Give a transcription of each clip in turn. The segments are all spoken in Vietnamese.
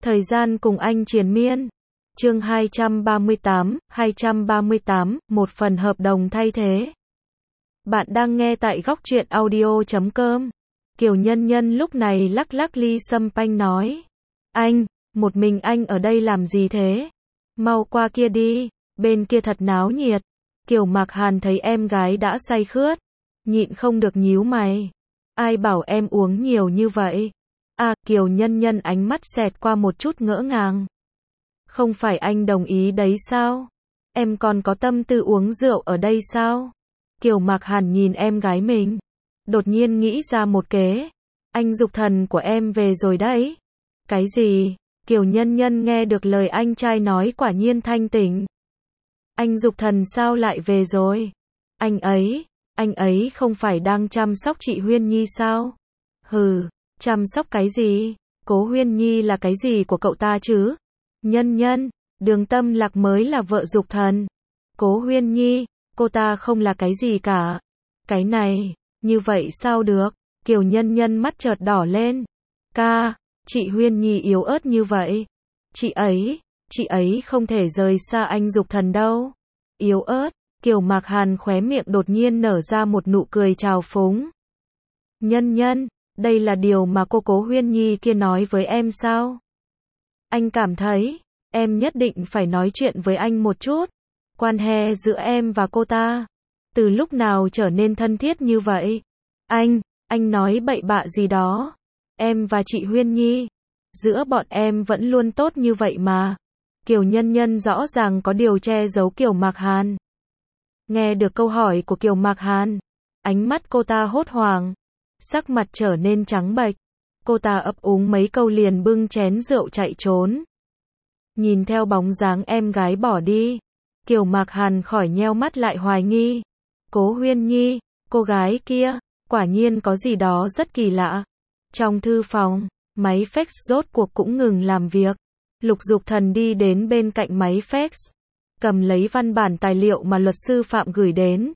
Thời gian cùng anh triền miên. Chương 238, một phần hợp đồng thay thế. Bạn đang nghe tại góc truyện audio.com. Kiều Nhân Nhân lúc này lắc lắc ly sâm panh nói. Anh, một mình anh ở đây làm gì thế? Mau qua kia đi, bên kia thật náo nhiệt. Kiều Mạc Hàn thấy em gái đã say khướt, nhịn không được nhíu mày. Ai bảo em uống nhiều như vậy? Kiều Nhân Nhân ánh mắt xẹt qua một chút ngỡ ngàng. Không phải anh đồng ý đấy sao? Em còn có tâm tư uống rượu ở đây sao? Kiều Mạc Hàn nhìn em gái mình, đột nhiên nghĩ ra một kế. Anh dục thần của em về rồi đấy. Cái gì? Kiều Nhân Nhân nghe được lời anh trai nói quả nhiên thanh tỉnh. Anh dục thần sao lại về rồi? Anh ấy không phải đang chăm sóc chị Huyên Nhi sao? Hừ, chăm sóc cái gì? Cố Huyên Nhi là cái gì của cậu ta chứ? Nhân Nhân, Đường Tâm Lạc mới là vợ dục thần. Cố Huyên Nhi, cô ta không là cái gì cả. Cái này, như vậy sao được? Kiều Nhân Nhân mắt chợt đỏ lên. Chị Huyên Nhi yếu ớt như vậy. Chị ấy không thể rời xa anh dục thần đâu. Yếu ớt, Kiều Mạc Hàn khóe miệng đột nhiên nở ra một nụ cười trào phúng. Nhân Nhân, đây là điều mà cô Cố Huyên Nhi kia nói với em sao? Anh cảm thấy, em nhất định phải nói chuyện với anh một chút. Quan hệ giữa em và cô ta, từ lúc nào trở nên thân thiết như vậy? Anh nói bậy bạ gì đó. Em và chị Huyên Nhi, giữa bọn em vẫn luôn tốt như vậy mà. Kiều Nhân Nhân rõ ràng có điều che giấu Kiều Mạc Hàn. Nghe được câu hỏi của Kiều Mạc Hàn, ánh mắt cô ta hốt hoảng, sắc mặt trở nên trắng bệch. Cô ta ấp úng mấy câu liền bưng chén rượu chạy trốn. Nhìn theo bóng dáng em gái bỏ đi, Kiều Mạc Hàn khỏi nheo mắt lại hoài nghi. Cố Huyên Nhi, cô gái kia, quả nhiên có gì đó rất kỳ lạ. Trong thư phòng, máy fax rốt cuộc cũng ngừng làm việc. Lục Dục Thần đi đến bên cạnh máy fax, cầm lấy văn bản tài liệu mà luật sư Phạm gửi đến.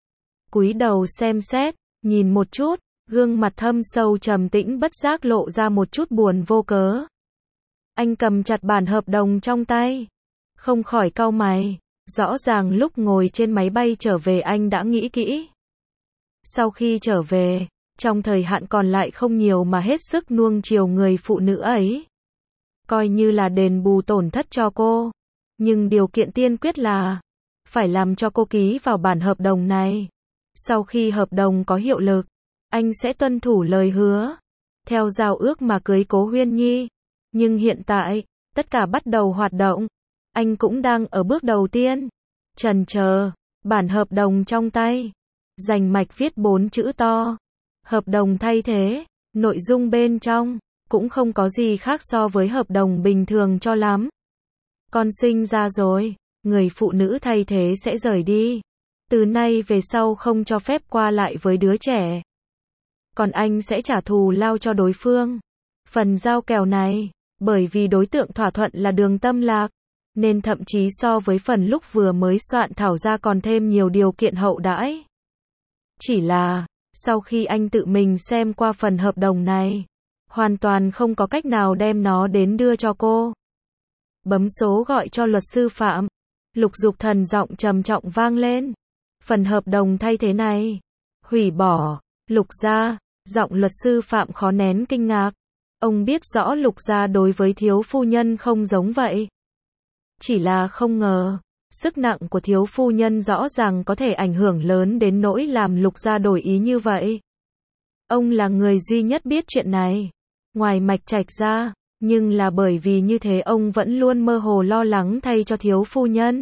Cúi đầu xem xét, nhìn một chút, gương mặt thâm sâu trầm tĩnh bất giác lộ ra một chút buồn vô cớ. Anh cầm chặt bản hợp đồng trong tay, không khỏi cau mày. Rõ ràng lúc ngồi trên máy bay trở về anh đã nghĩ kỹ. Sau khi trở về, trong thời hạn còn lại không nhiều mà hết sức nuông chiều người phụ nữ ấy. Coi như là đền bù tổn thất cho cô. Nhưng điều kiện tiên quyết là phải làm cho cô ký vào bản hợp đồng này. Sau khi hợp đồng có hiệu lực, anh sẽ tuân thủ lời hứa, theo giao ước mà cưới Cố Huyên Nhi. Nhưng hiện tại, tất cả bắt đầu hoạt động. Anh cũng đang ở bước đầu tiên. Chần chờ, bản hợp đồng trong tay, rành mạch viết 4 chữ to. Hợp đồng thay thế, nội dung bên trong cũng không có gì khác so với hợp đồng bình thường cho lắm. Con sinh ra rồi, người phụ nữ thay thế sẽ rời đi. Từ nay về sau không cho phép qua lại với đứa trẻ. Còn anh sẽ trả thù lao cho đối phương. Phần giao kèo này, bởi vì đối tượng thỏa thuận là Đường Tâm Lạc, nên thậm chí so với phần lúc vừa mới soạn thảo ra còn thêm nhiều điều kiện hậu đãi. Chỉ là, sau khi anh tự mình xem qua phần hợp đồng này, hoàn toàn không có cách nào đem nó đến đưa cho cô. Bấm số gọi cho luật sư Phạm. Lục Dục Thần giọng trầm trọng vang lên. Phần hợp đồng thay thế này, hủy bỏ. Lục gia, giọng luật sư Phạm khó nén kinh ngạc. Ông biết rõ Lục gia đối với thiếu phu nhân không giống vậy. Chỉ là không ngờ, sức nặng của thiếu phu nhân rõ ràng có thể ảnh hưởng lớn đến nỗi làm Lục gia đổi ý như vậy. Ông là người duy nhất biết chuyện này, ngoài Mạch Trạch ra, nhưng là bởi vì như thế ông vẫn luôn mơ hồ lo lắng thay cho thiếu phu nhân.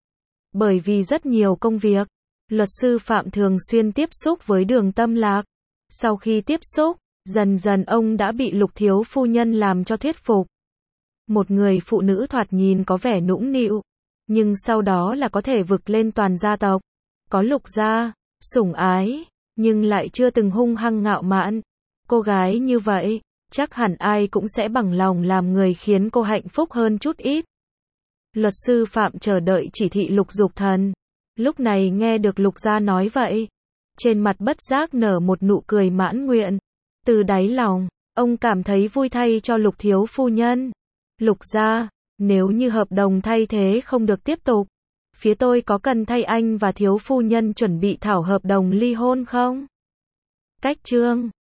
Bởi vì rất nhiều công việc, luật sư Phạm thường xuyên tiếp xúc với Đường Tâm Lạc. Sau khi tiếp xúc, dần dần ông đã bị Lục thiếu phu nhân làm cho thuyết phục. Một người phụ nữ thoạt nhìn có vẻ nũng nịu, nhưng sau đó là có thể vực lên toàn gia tộc. Có Lục gia, sủng ái, nhưng lại chưa từng hung hăng ngạo mạn. Cô gái như vậy, chắc hẳn ai cũng sẽ bằng lòng làm người khiến cô hạnh phúc hơn chút ít. Luật sư Phạm chờ đợi chỉ thị Lục Dục Thần. Lúc này nghe được Lục gia nói vậy, trên mặt bất giác nở một nụ cười mãn nguyện. Từ đáy lòng, ông cảm thấy vui thay cho Lục thiếu phu nhân. Lục gia, nếu như hợp đồng thay thế không được tiếp tục, phía tôi có cần thay anh và thiếu phu nhân chuẩn bị thảo hợp đồng ly hôn không? Cách chương